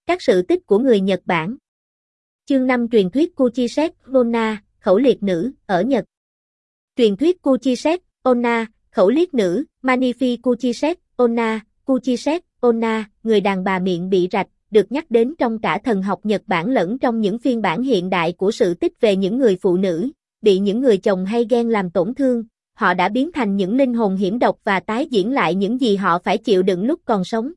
Các sự tích của người Nhật Bản. Chương 5 truyền thuyết Kuchisek Onna, khẩu liệt nữ, ở Nhật. Truyền thuyết Kuchisek Onna, khẩu liệt nữ, Manifi Kuchisek Onna, người đàn bà miệng bị rạch, được nhắc đến trong cả thần học Nhật Bản lẫn trong những phiên bản hiện đại của sự tích về những người phụ nữ, bị những người chồng hay ghen làm tổn thương. Họ đã biến thành những linh hồn hiểm độc và tái diễn lại những gì họ phải chịu đựng lúc còn sống.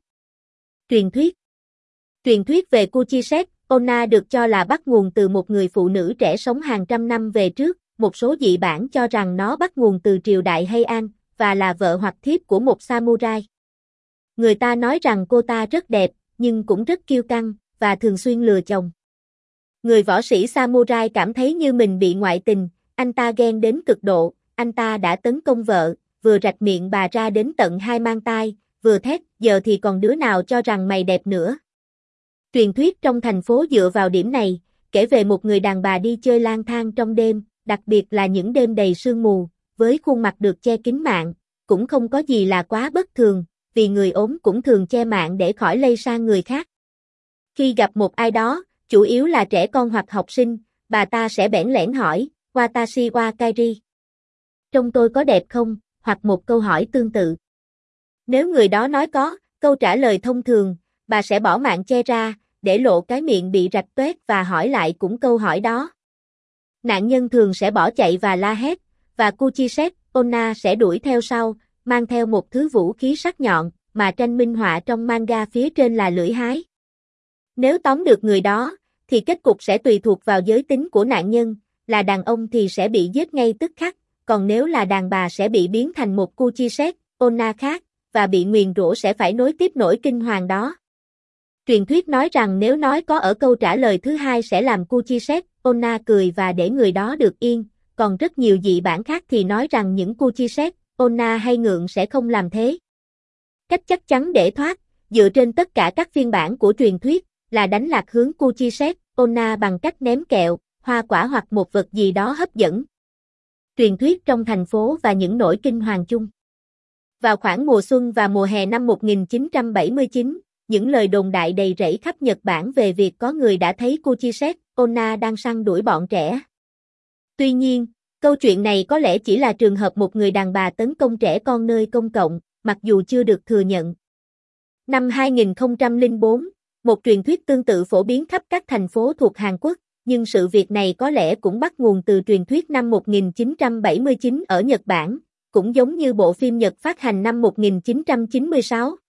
Truyền thuyết về Kuchisek Onna được cho là bắt nguồn từ một người phụ nữ trẻ sống hàng trăm năm về trước, một số dị bản cho rằng nó bắt nguồn từ triều đại Heian, và là vợ hoặc thiếp của một samurai. Người ta nói rằng cô ta rất đẹp, nhưng cũng rất kiêu căng, và thường xuyên lừa chồng. Người võ sĩ samurai cảm thấy như mình bị ngoại tình, anh ta ghen đến cực độ, anh ta đã tấn công vợ, vừa rạch miệng bà ra đến tận 2 mang tai, vừa thét, giờ thì còn đứa nào cho rằng mày đẹp nữa. Truyền thuyết trong thành phố dựa vào điểm này, kể về một người đàn bà đi chơi lang thang trong đêm, đặc biệt là những đêm đầy sương mù, với khuôn mặt được che kín mạng, cũng không có gì là quá bất thường, vì người ốm cũng thường che mạng để khỏi lây sang người khác. Khi gặp một ai đó, chủ yếu là trẻ con hoặc học sinh, bà ta sẽ bẽn lẽn hỏi, Watashi wa kairi. Trông tôi có đẹp không? Hoặc một câu hỏi tương tự. Nếu người đó nói có, câu trả lời thông thường, bà sẽ bỏ mạng che ra, để lộ cái miệng bị rạch toét và hỏi lại cũng câu hỏi đó. Nạn nhân thường sẽ bỏ chạy và la hét, và Kuchisek Onna sẽ đuổi theo sau, mang theo một thứ vũ khí sắc nhọn, mà tranh minh họa trong manga phía trên là lưỡi hái. Nếu tóm được người đó, thì kết cục sẽ tùy thuộc vào giới tính của nạn nhân, là đàn ông thì sẽ bị giết ngay tức khắc, còn nếu là đàn bà sẽ bị biến thành một Kuchisek Onna khác, và bị nguyền rủa sẽ phải nối tiếp nỗi kinh hoàng đó. Truyền thuyết nói rằng nếu nói có ở câu trả lời thứ hai sẽ làm Kuchisek Onna cười và để người đó được yên, còn rất nhiều dị bản khác thì nói rằng những Kuchisek Onna hay ngượng sẽ không làm thế. Cách chắc chắn để thoát, dựa trên tất cả các phiên bản của truyền thuyết, là đánh lạc hướng Kuchisek Onna bằng cách ném kẹo, hoa quả hoặc một vật gì đó hấp dẫn. Truyền thuyết trong thành phố và những nỗi kinh hoàng chung. Vào khoảng mùa xuân và mùa hè năm 1979, những lời đồn đại đầy rẫy khắp Nhật Bản về việc có người đã thấy Kuchisek Onna đang săn đuổi bọn trẻ. Tuy nhiên, câu chuyện này có lẽ chỉ là trường hợp một người đàn bà tấn công trẻ con nơi công cộng, mặc dù chưa được thừa nhận. Năm 2004, một truyền thuyết tương tự phổ biến khắp các thành phố thuộc Hàn Quốc, nhưng sự việc này có lẽ cũng bắt nguồn từ truyền thuyết năm 1979 ở Nhật Bản, cũng giống như bộ phim Nhật phát hành năm 1996.